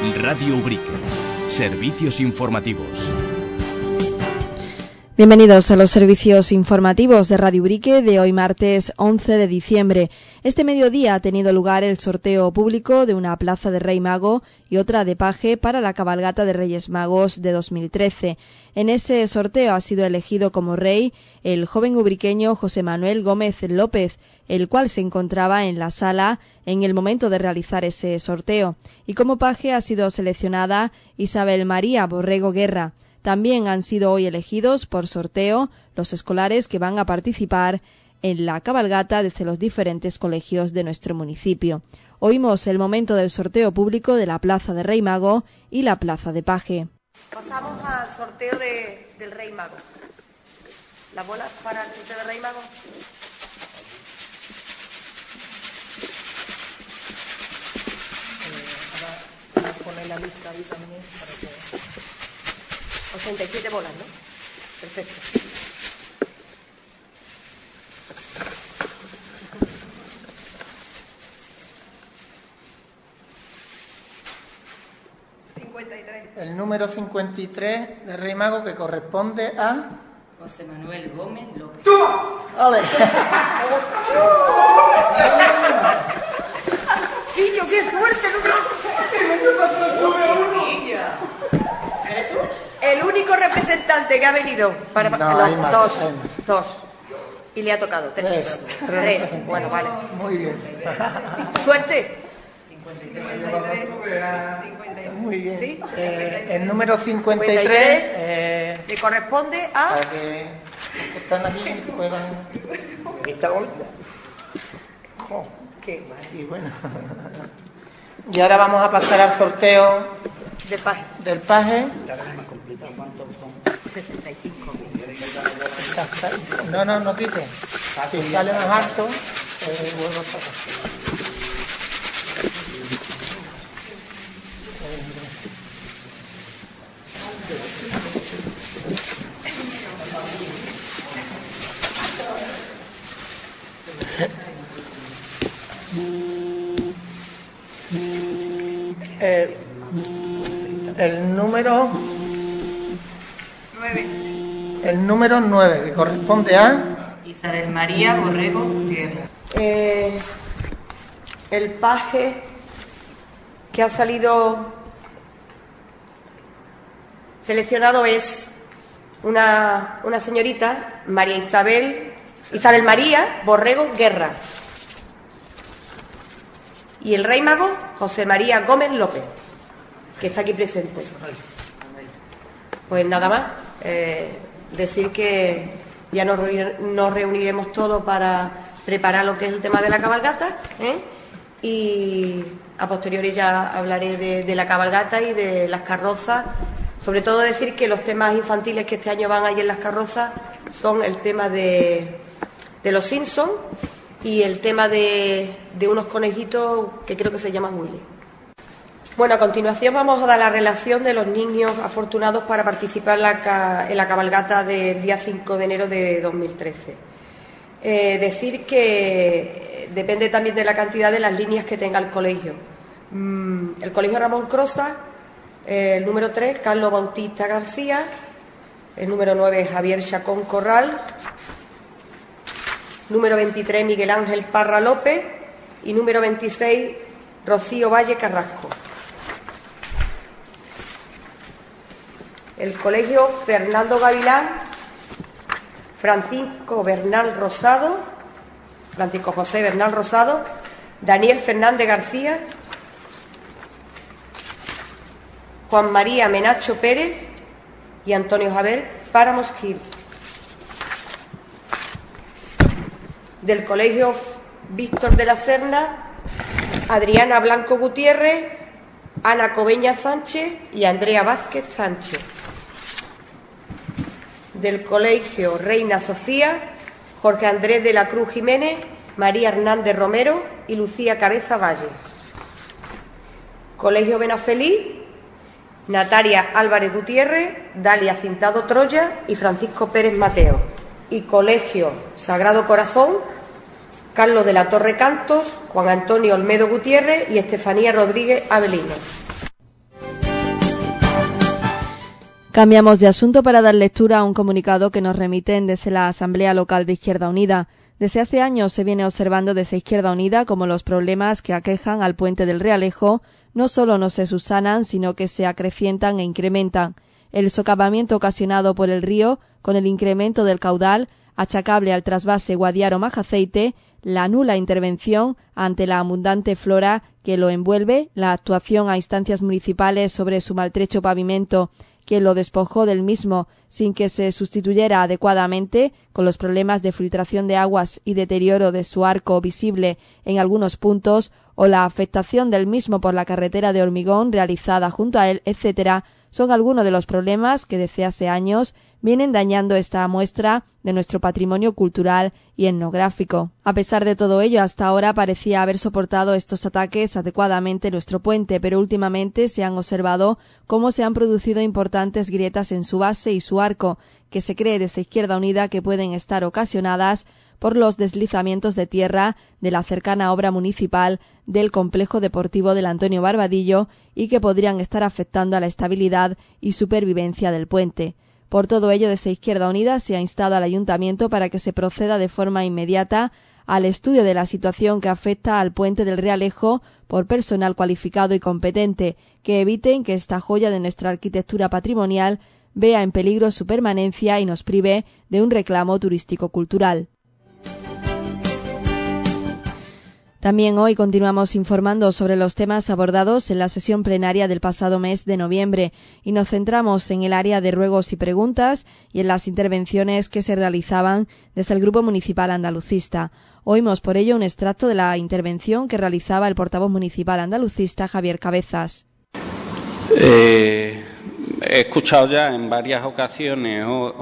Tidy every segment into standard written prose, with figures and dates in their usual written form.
Radio Ubrique. Servicios informativos. Bienvenidos a los servicios informativos de Radio Ubrique de hoy martes 11 de diciembre. Este mediodía ha tenido lugar el sorteo público de una plaza de Rey Mago y otra de paje para la cabalgata de Reyes Magos de 2013. En ese sorteo ha sido elegido como rey el joven ubriqueño José Manuel Gómez López, el cual se encontraba en la sala en el momento de realizar ese sorteo. Y como paje ha sido seleccionada Isabel María Borrego Guerra. También han sido hoy elegidos por sorteo los escolares que van a participar en la cabalgata desde los diferentes colegios de nuestro municipio. Oímos el momento del sorteo público de la Plaza de Rey Mago y la Plaza de Paje. Pasamos al sorteo del Rey Mago. ¿Las bolas para el sorteo del Rey Mago? Ahora poner la lista ahí también para que... 87 bolas, ¿no? Perfecto. El número 53 de Rey Mago, que corresponde a... José Manuel Gómez López. ¡Ole! ¡Niño, qué suerte! El único representante que ha venido para... No, hay más, dos. Y le ha tocado tres. Bueno, vale. Muy bien. Suerte. 53. Muy bien. ¿Sí? El número 53 le corresponde a... para que están aquí puedan... Esta bolita. ¿Qué? Y bueno. Y ahora vamos a pasar al sorteo Del paje. 65. No quite. Si sale más alto, vuelvo a sacar. El número 9. El número 9, que corresponde a... Isabel María Borrego Guerra. El paje que ha salido seleccionado es una señorita, Isabel María Borrego Guerra. Y el Rey Mago, José María Gómez López, que está aquí presente. Pues nada más, decir que ya nos reuniremos todos para preparar lo que es el tema de la cabalgata, y a posteriori ya hablaré de la cabalgata y de las carrozas. Sobre todo decir que los temas infantiles que este año van ahí en las carrozas son el tema de los Simpsons y el tema de unos conejitos que creo que se llaman Willy. Bueno, a continuación vamos a dar la relación de los niños afortunados para participar en la cabalgata del día 5 de enero de 2013. Decir que depende también de la cantidad de las líneas que tenga el colegio. El colegio Ramón Crosa, el número 3, Carlos Bautista García, el número 9, Javier Chacón Corral, número 23, Miguel Ángel Parra López y número 26, Rocío Valle Carrasco. El colegio Fernando Gavilán, Francisco José Bernal Rosado, Daniel Fernández García, Juan María Menacho Pérez y Antonio Javier Páramos Gil. Del colegio Víctor de la Serna, Adriana Blanco Gutiérrez, Ana Cobeña Sánchez y Andrea Vázquez Sánchez. Del colegio Reina Sofía, Jorge Andrés de la Cruz Jiménez, María Hernández Romero y Lucía Cabeza Valles. Colegio Benafeliz, Natalia Álvarez Gutiérrez, Dalia Cintado Troya y Francisco Pérez Mateo. Y colegio Sagrado Corazón, Carlos de la Torre Cantos, Juan Antonio Olmedo Gutiérrez y Estefanía Rodríguez Avelino. Cambiamos de asunto para dar lectura a un comunicado que nos remiten desde la Asamblea Local de Izquierda Unida. Desde hace años se viene observando desde Izquierda Unida como los problemas que aquejan al puente del Realejo no solo no se subsanan, sino que se acrecientan e incrementan. El socavamiento ocasionado por el río, con el incremento del caudal, achacable al trasvase Guadiaro-Majaceite, la nula intervención ante la abundante flora que lo envuelve, la actuación a instancias municipales sobre su maltrecho pavimento, que lo despojó del mismo sin que se sustituyera adecuadamente, con los problemas de filtración de aguas y deterioro de su arco visible en algunos puntos, o la afectación del mismo por la carretera de hormigón realizada junto a él, etc., son algunos de los problemas que desde hace años vienen dañando esta muestra de nuestro patrimonio cultural y etnográfico. A pesar de todo ello, hasta ahora parecía haber soportado estos ataques adecuadamente nuestro puente, pero últimamente se han observado cómo se han producido importantes grietas en su base y su arco, que se cree desde Izquierda Unida que pueden estar ocasionadas por los deslizamientos de tierra de la cercana obra municipal del complejo deportivo del Antonio Barbadillo y que podrían estar afectando a la estabilidad y supervivencia del puente. Por todo ello, desde Izquierda Unida se ha instado al Ayuntamiento para que se proceda de forma inmediata al estudio de la situación que afecta al puente del Realejo por personal cualificado y competente, que eviten que esta joya de nuestra arquitectura patrimonial vea en peligro su permanencia y nos prive de un reclamo turístico-cultural. También hoy continuamos informando sobre los temas abordados en la sesión plenaria del pasado mes de noviembre y nos centramos en el área de ruegos y preguntas y en las intervenciones que se realizaban desde el Grupo Municipal Andalucista. Oímos por ello un extracto de la intervención que realizaba el portavoz municipal andalucista Javier Cabezas. He escuchado ya en varias ocasiones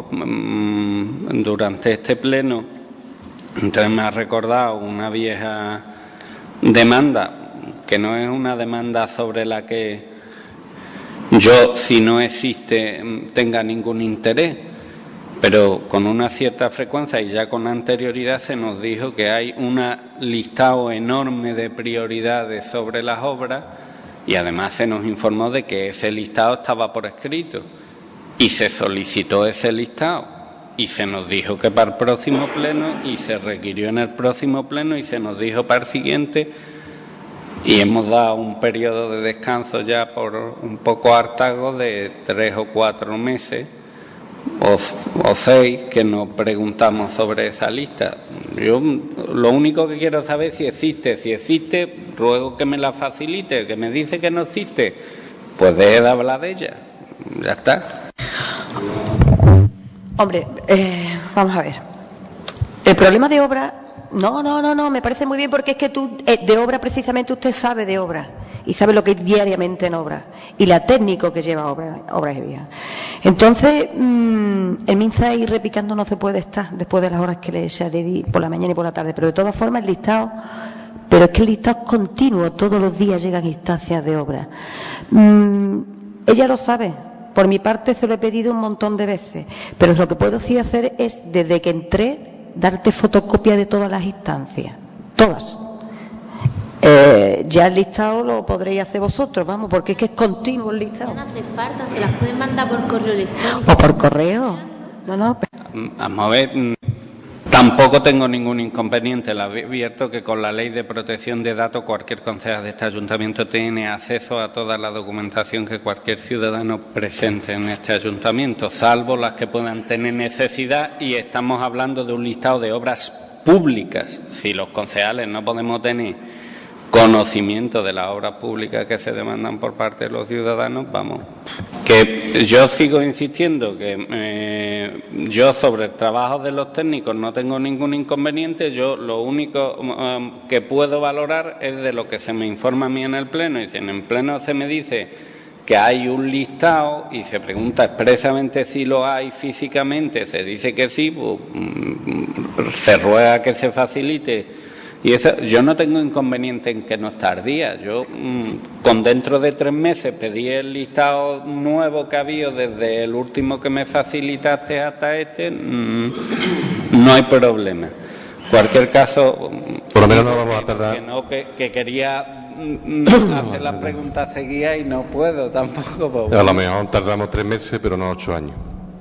durante este pleno, entonces me ha recordado una vieja demanda, que no es una demanda sobre la que yo, si no existe, tenga ningún interés, pero con una cierta frecuencia y ya con anterioridad se nos dijo que hay un listado enorme de prioridades sobre las obras y además se nos informó de que ese listado estaba por escrito y se solicitó ese listado. Y se nos dijo que para el próximo pleno, y se requirió en el próximo pleno, y se nos dijo para el siguiente, y hemos dado un periodo de descanso ya por un poco hartazgo de 3 o 4 meses, o 6, que nos preguntamos sobre esa lista. Yo lo único que quiero saber es si existe. Si existe, ruego que me la facilite. Que me dice que no existe, pues deje de hablar de ella. Ya está. Hombre, vamos a ver. El problema de obra, no, me parece muy bien porque es que tú, de obra precisamente usted sabe de obra y sabe lo que es diariamente en obra y la técnico que lleva obras de vía. Entonces, el MINSA ahí repicando no se puede estar después de las horas que le echa por la mañana y por la tarde, pero de todas formas el listado, pero es que el listado es continuo, todos los días llegan instancias de obra. Ella lo sabe. Por mi parte se lo he pedido un montón de veces, pero lo que puedo sí hacer es, desde que entré, darte fotocopia de todas las instancias, todas. Ya el listado lo podréis hacer vosotros, vamos, porque es que es continuo el listado. No hace falta, se las pueden mandar por correo electrónico. ¿O por correo? No. Vamos a ver, tampoco tengo ningún inconveniente. Le advierto que con la Ley de Protección de Datos cualquier concejal de este ayuntamiento tiene acceso a toda la documentación que cualquier ciudadano presente en este ayuntamiento, salvo las que puedan tener necesidad, y estamos hablando de un listado de obras públicas. Si los concejales no podemos tener conocimiento de las obras públicas que se demandan por parte de los ciudadanos, vamos, que yo sigo insistiendo que yo sobre el trabajo de los técnicos no tengo ningún inconveniente. Yo lo único que puedo valorar es de lo que se me informa a mí en el pleno, y si en el pleno se me dice que hay un listado y se pregunta expresamente si lo hay físicamente, se dice que sí, pues, se ruega que se facilite. Y eso, yo no tengo inconveniente en que no esté al día. Yo, con dentro de 3 meses, pedí el listado nuevo que había desde el último que me facilitaste hasta este, no hay problema. cualquier caso, por lo menos no vamos a tardar. Que quería hacer las preguntas seguidas y no puedo tampoco. A lo mejor tardamos 3 meses, pero no 8 años.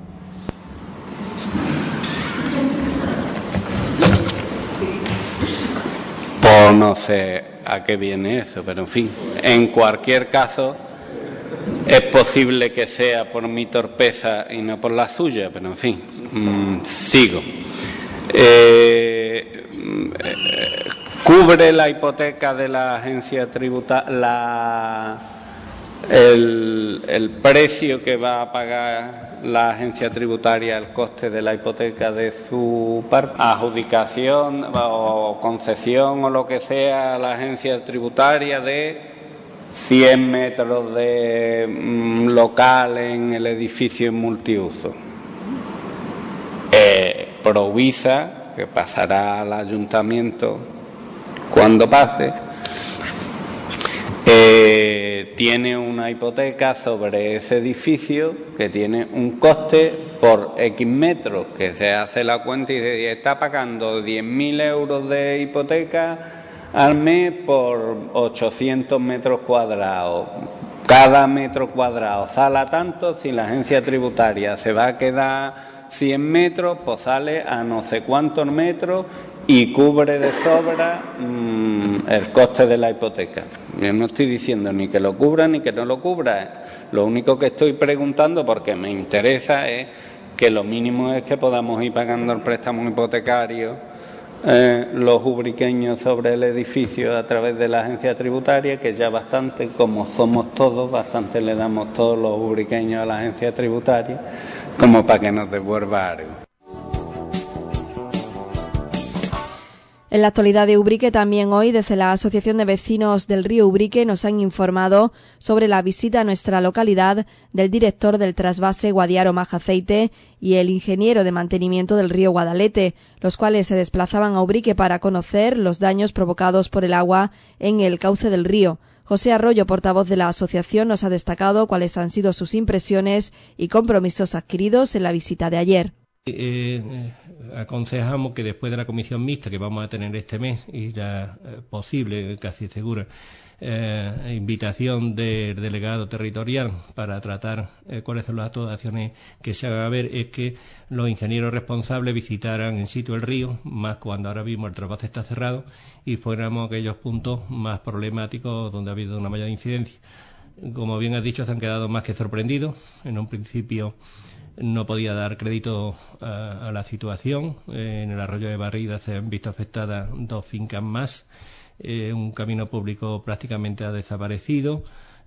Pues no sé a qué viene eso, pero en fin, en cualquier caso es posible que sea por mi torpeza y no por la suya, pero en fin, sigo. ¿Cubre la hipoteca de la agencia tributaria el precio que va a pagar la agencia tributaria, el coste de la hipoteca de su parte? Adjudicación o concesión o lo que sea a la agencia tributaria de 100 metros de local en el edificio en multiuso. Provisa, que pasará al ayuntamiento cuando pase, tiene una hipoteca sobre ese edificio que tiene un coste por X metros, que se hace la cuenta y está pagando 10.000 euros de hipoteca al mes por 800 metros cuadrados. Cada metro cuadrado sale tanto. Si la agencia tributaria se va a quedar 100 metros, pues sale a no sé cuántos metros y cubre de sobra el coste de la hipoteca. Yo no estoy diciendo ni que lo cubra ni que no lo cubra. Lo único que estoy preguntando, porque me interesa, es que lo mínimo es que podamos ir pagando el préstamo hipotecario los ubriqueños sobre el edificio a través de la agencia tributaria, que ya bastante, como somos todos, bastante le damos todos los ubriqueños a la agencia tributaria, como para que nos devuelva algo. En la actualidad de Ubrique, también hoy, desde la Asociación de Vecinos del Río Ubrique, nos han informado sobre la visita a nuestra localidad del director del trasvase Guadiaro Majaceite y el ingeniero de mantenimiento del río Guadalete, los cuales se desplazaban a Ubrique para conocer los daños provocados por el agua en el cauce del río. José Arroyo, portavoz de la asociación, nos ha destacado cuáles han sido sus impresiones y compromisos adquiridos en la visita de ayer. Aconsejamos que después de la comisión mixta que vamos a tener este mes, y la posible, casi segura, invitación del delegado territorial para tratar cuáles son las actuaciones que se hagan a ver, es que los ingenieros responsables visitaran en sitio el río, más cuando ahora mismo el trasvase está cerrado, y fuéramos aquellos puntos más problemáticos donde ha habido una mayor incidencia. Como bien has dicho, se han quedado más que sorprendidos. En un principio no podía dar crédito a la situación. En el arroyo de Barrida se han visto afectadas 2 fincas más. Un camino público prácticamente ha desaparecido.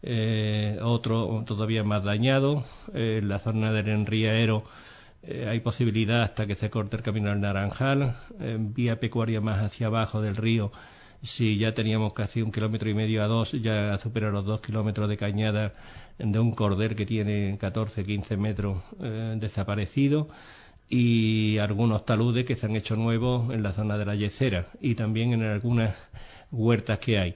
Otro todavía más dañado. En la zona del Enriaero hay posibilidad hasta que se corte el camino al Naranjal. Vía pecuaria más hacia abajo del río, si ya teníamos casi 1,5 kilómetros a 2, ya supera los 2 kilómetros de cañada de un cordel que tiene 14-15 metros desaparecido, y algunos taludes que se han hecho nuevos en la zona de la Yesera y también en algunas huertas que hay.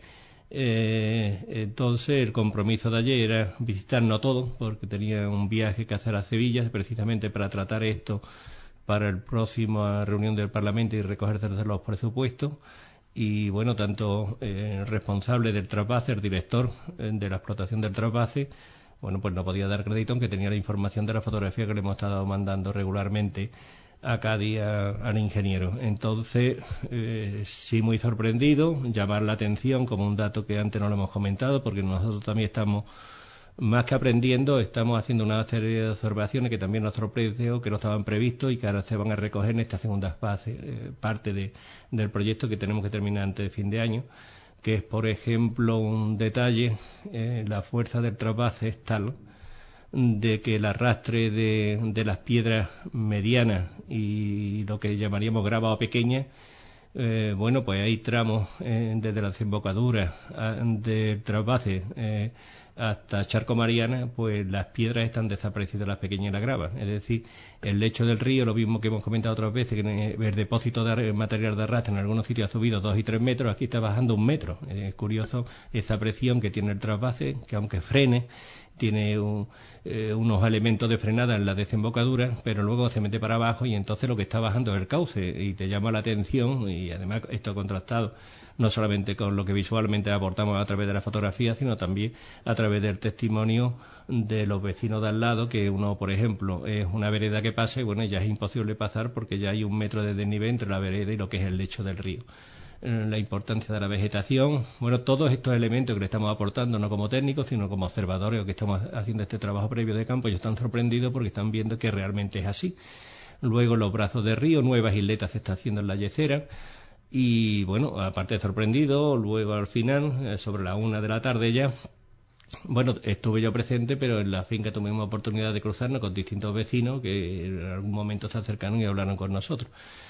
Entonces el compromiso de ayer era visitar no todo, porque tenía un viaje que hacer a Sevilla precisamente para tratar esto para la próxima reunión del Parlamento y recogerse los presupuestos. Y bueno, tanto el responsable del trasvase, el director de la explotación del trasvase, bueno, pues no podía dar crédito, aunque tenía la información de la fotografía que le hemos estado mandando regularmente a cada día al ingeniero. Entonces, sí, muy sorprendido, llamar la atención como un dato que antes no lo hemos comentado, porque nosotros también estamos, más que aprendiendo, estamos haciendo una serie de observaciones que también nos sorprendió, que no estaban previstos y que ahora se van a recoger en esta segunda fase, parte del proyecto que tenemos que terminar antes de fin de año, que es, por ejemplo, un detalle, la fuerza del trasvase es tal de que el arrastre de las piedras medianas y lo que llamaríamos grava o pequeña, pues hay tramos desde la desembocadura del trasvase hasta Charco Mariana, pues las piedras están desaparecidas, las pequeñas y las gravas. Es decir, el lecho del río, lo mismo que hemos comentado otras veces, que el depósito de material de arrastre en algunos sitios ha subido 2 y 3 metros, aquí está bajando 1 metro. Es curioso esa presión que tiene el trasvase, que aunque frene, tiene unos elementos de frenada en la desembocadura, pero luego se mete para abajo y entonces lo que está bajando es el cauce y te llama la atención, y además esto contrastado no solamente con lo que visualmente aportamos a través de la fotografía, sino también a través del testimonio de los vecinos de al lado, que uno, por ejemplo, es una vereda que pasa y bueno, ya es imposible pasar porque ya hay 1 metro de desnivel entre la vereda y lo que es el lecho del río. La importancia de la vegetación, bueno, todos estos elementos que le estamos aportando, no como técnicos, sino como observadores que estamos haciendo este trabajo previo de campo, ellos están sorprendidos porque están viendo que realmente es así. Luego los brazos de río, nuevas isletas se está haciendo en la Yecera. Y bueno, aparte de sorprendido, luego al final, sobre la 1 de la tarde ya, bueno, estuve yo presente, pero en la finca tuvimos oportunidad de cruzarnos con distintos vecinos que en algún momento se acercaron y hablaron con nosotros.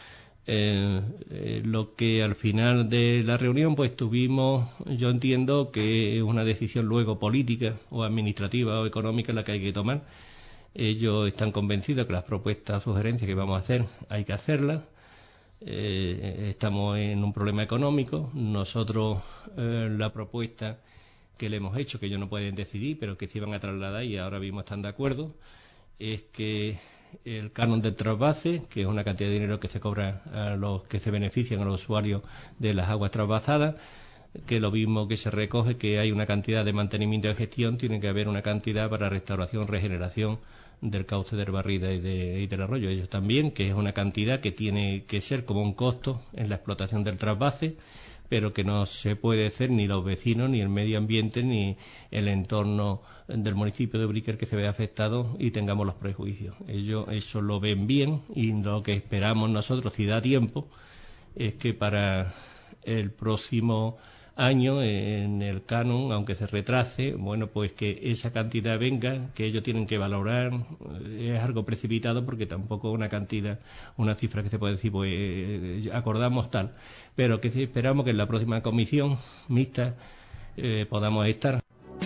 Lo que al final de la reunión pues tuvimos, yo entiendo que es una decisión luego política o administrativa o económica la que hay que tomar. Ellos están convencidos que las propuestas, sugerencias que vamos a hacer hay que hacerlas. Estamos en un problema económico. Nosotros la propuesta que le hemos hecho, que ellos no pueden decidir, pero que sí van a trasladar y ahora mismo están de acuerdo, es que el canon del trasvase, que es una cantidad de dinero que se cobra a los que se benefician, a los usuarios de las aguas trasvasadas, que lo mismo que se recoge, que hay una cantidad de mantenimiento y gestión, tiene que haber una cantidad para restauración, regeneración del cauce del Barrida y del arroyo. Ellos también, que es una cantidad que tiene que ser como un costo en la explotación del trasvase, pero que no se puede hacer ni los vecinos, ni el medio ambiente, ni el entorno del municipio de Ubrique que se vea afectado y tengamos los prejuicios. Ellos eso lo ven bien y lo que esperamos nosotros, si da tiempo, es que para el próximo año en el canon, aunque se retrase, bueno, pues que esa cantidad venga, que ellos tienen que valorar. Es algo precipitado porque tampoco una cantidad, una cifra que se puede decir, pues acordamos tal, pero que sí esperamos que en la próxima comisión mixta podamos estar.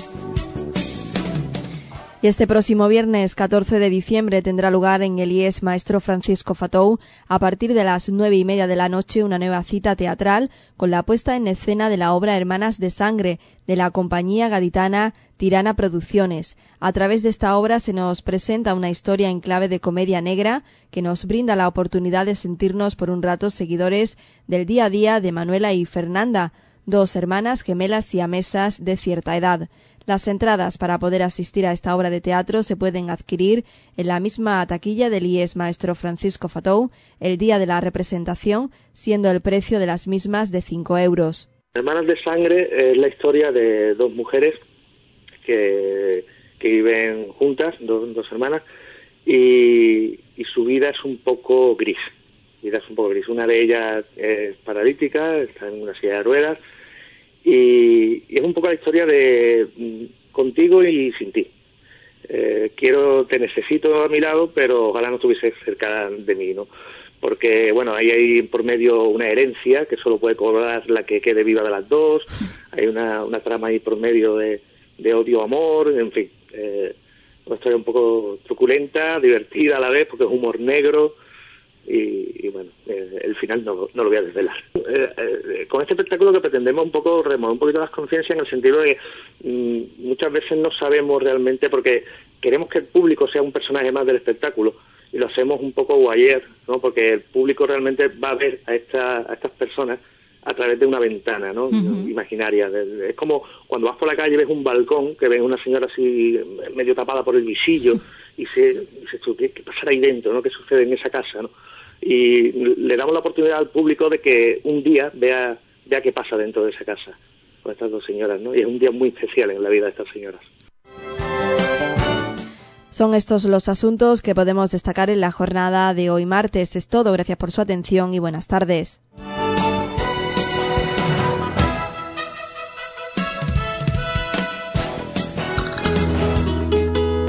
Y este próximo viernes 14 de diciembre tendrá lugar en el IES Maestro Francisco Fatou a partir de las 9:30 de la noche una nueva cita teatral con la puesta en escena de la obra Hermanas de Sangre de la compañía gaditana Tirana Producciones. A través de esta obra se nos presenta una historia en clave de comedia negra que nos brinda la oportunidad de sentirnos por un rato seguidores del día a día de Manuela y Fernanda, 2 hermanas gemelas siamesas de cierta edad. Las entradas para poder asistir a esta obra de teatro se pueden adquirir en la misma taquilla del IES Maestro Francisco Fatou el día de la representación, siendo el precio de las mismas de 5 euros. Hermanas de Sangre es la historia de 2 mujeres que viven juntas, dos hermanas, y su vida es un poco gris. Una de ellas es paralítica, está en una silla de ruedas, y es un poco la historia de contigo y sin ti. Te necesito a mi lado, pero ojalá no estuviese cerca de mí, ¿no? Porque, bueno, ahí hay por medio una herencia que solo puede cobrar la que quede viva de las dos, hay una trama ahí por medio de odio-amor, en fin, una historia un poco truculenta, divertida a la vez, porque es humor negro, y bueno, el final no lo voy a desvelar. Con este espectáculo que pretendemos un poco remover un poquito las conciencias en el sentido de que muchas veces no sabemos realmente, porque queremos que el público sea un personaje más del espectáculo, y lo hacemos un poco voyeur, ¿no? Porque el público realmente va a ver a estas personas a través de una ventana, ¿no? Imaginaria. Es como cuando vas por la calle y ves un balcón, que ves una señora así medio tapada por el visillo, y dices tú, ¿qué pasará ahí dentro, ¿no? ¿Qué sucede en esa casa, ¿no? Y le damos la oportunidad al público de que un día vea qué pasa dentro de esa casa con estas 2 señoras, ¿no? Y es un día muy especial en la vida de estas señoras. Son estos los asuntos que podemos destacar en la jornada de hoy martes. Es todo. Gracias por su atención y buenas tardes.